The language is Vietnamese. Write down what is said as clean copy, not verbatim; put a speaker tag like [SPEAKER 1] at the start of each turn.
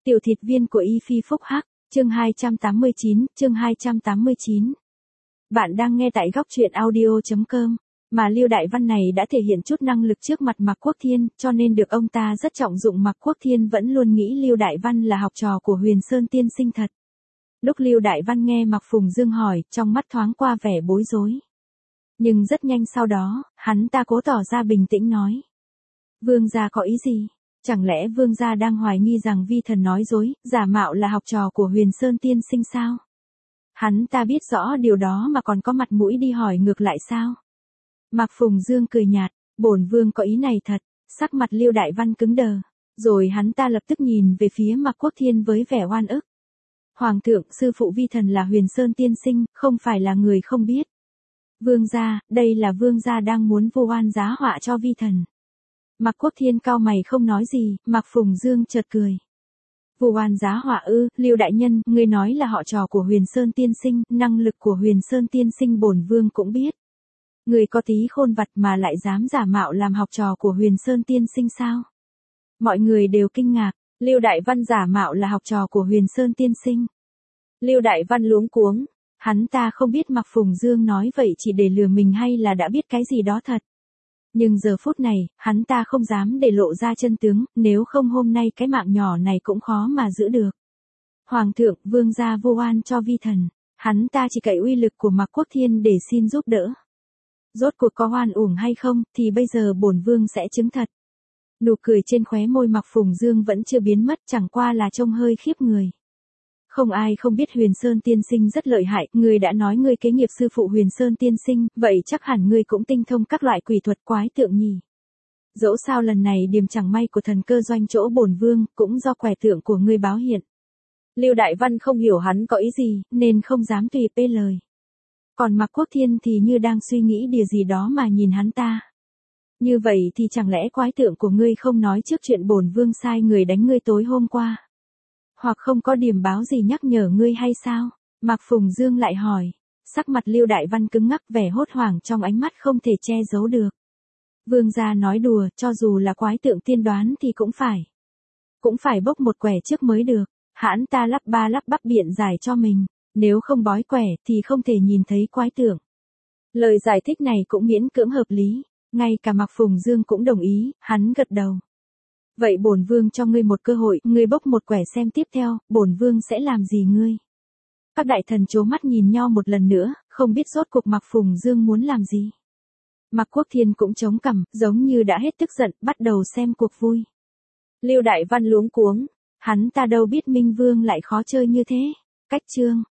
[SPEAKER 1] Tiểu thịt viên của Y Phi Phúc Hắc, chương 289. Bạn đang nghe tại góc truyện audio.com, mà Lưu Đại Văn này đã thể hiện chút năng lực trước mặt Mạc Quốc Thiên, cho nên được ông ta rất trọng dụng. Mạc Quốc Thiên vẫn luôn nghĩ Lưu Đại Văn là học trò của Huyền Sơn tiên sinh thật. Lúc Lưu Đại Văn nghe Mạc Phùng Dương hỏi, trong mắt thoáng qua vẻ bối rối. Nhưng rất nhanh sau đó, hắn ta cố tỏ ra bình tĩnh nói. Vương gia có ý gì? Chẳng lẽ Vương gia đang hoài nghi rằng Vi Thần nói dối, giả mạo là học trò của Huyền Sơn tiên sinh sao? Hắn ta biết rõ điều đó mà còn có mặt mũi đi hỏi ngược lại sao? Mạc Phùng Dương cười nhạt, bổn vương có ý này thật. Sắc mặt Lưu Đại Văn cứng đờ, rồi hắn ta lập tức nhìn về phía Mạc Quốc Thiên với vẻ oan ức. Hoàng thượng, sư phụ Vi Thần là Huyền Sơn tiên sinh, không phải là người không biết. Vương gia, đây là Vương gia đang muốn vu oan giá họa cho Vi Thần. Mạc Quốc Thiên cau mày không nói gì, Mạc Phùng Dương chợt cười. Vu oan giá họa ư? Lưu đại nhân, ngươi nói là họ trò của Huyền Sơn tiên sinh, năng lực của Huyền Sơn tiên sinh bổn vương cũng biết. Người có tí khôn vặt mà lại dám giả mạo làm học trò của Huyền Sơn tiên sinh sao? Mọi người đều kinh ngạc, Lưu Đại Văn giả mạo là học trò của Huyền Sơn tiên sinh. Lưu Đại Văn luống cuống, hắn ta không biết Mạc Phùng Dương nói vậy chỉ để lừa mình hay là đã biết cái gì đó thật. Nhưng giờ phút này, hắn ta không dám để lộ ra chân tướng, nếu không hôm nay cái mạng nhỏ này cũng khó mà giữ được. Hoàng thượng, Vương gia vu oan cho Vi Thần, hắn ta chỉ cậy uy lực của Mạc Quốc Thiên để xin giúp đỡ. Rốt cuộc có oan uổng hay không, thì bây giờ bổn vương sẽ chứng thật. Nụ cười trên khóe môi Mạc Phùng Dương vẫn chưa biến mất, chẳng qua là trông hơi khiếp người. Không ai không biết Huyền Sơn tiên sinh rất lợi hại, ngươi đã nói ngươi kế nghiệp sư phụ Huyền Sơn tiên sinh, vậy chắc hẳn ngươi cũng tinh thông các loại quỷ thuật quái tượng nhỉ. Dẫu sao lần này điểm chẳng may của thần cơ doanh chỗ bổn vương, cũng do quẻ tượng của ngươi báo hiện. Lưu Đại Văn không hiểu hắn có ý gì, nên không dám tùy pê lời. Còn Mạc Quốc Thiên thì như đang suy nghĩ điều gì đó mà nhìn hắn ta. Như vậy thì chẳng lẽ quái tượng của ngươi không nói trước chuyện bổn vương sai người đánh ngươi tối hôm qua? Hoặc không có điểm báo gì nhắc nhở ngươi hay sao? Mạc Phùng Dương lại hỏi. Sắc mặt Lưu Đại Văn cứng ngắc, vẻ hốt hoảng trong ánh mắt không thể che giấu được. Vương gia nói đùa, cho dù là quái tượng tiên đoán thì cũng phải bốc một quẻ trước mới được. Hãn ta lắp ba lắp bắp biện giải cho mình. Nếu không bói quẻ thì không thể nhìn thấy quái tượng. Lời giải thích này cũng miễn cưỡng hợp lý. Ngay cả Mạc Phùng Dương cũng đồng ý, hắn gật đầu. Vậy bổn vương cho ngươi một cơ hội, ngươi bốc một quẻ xem tiếp theo, bổn vương sẽ làm gì ngươi? Các đại thần trố mắt nhìn nhau một lần nữa, không biết rốt cuộc Mạc Phùng Dương muốn làm gì. Mạc Quốc Thiên cũng chống cằm, giống như đã hết tức giận, bắt đầu xem cuộc vui. Lưu Đại Văn luống cuống, hắn ta đâu biết Minh Vương lại khó chơi như thế. Cách chương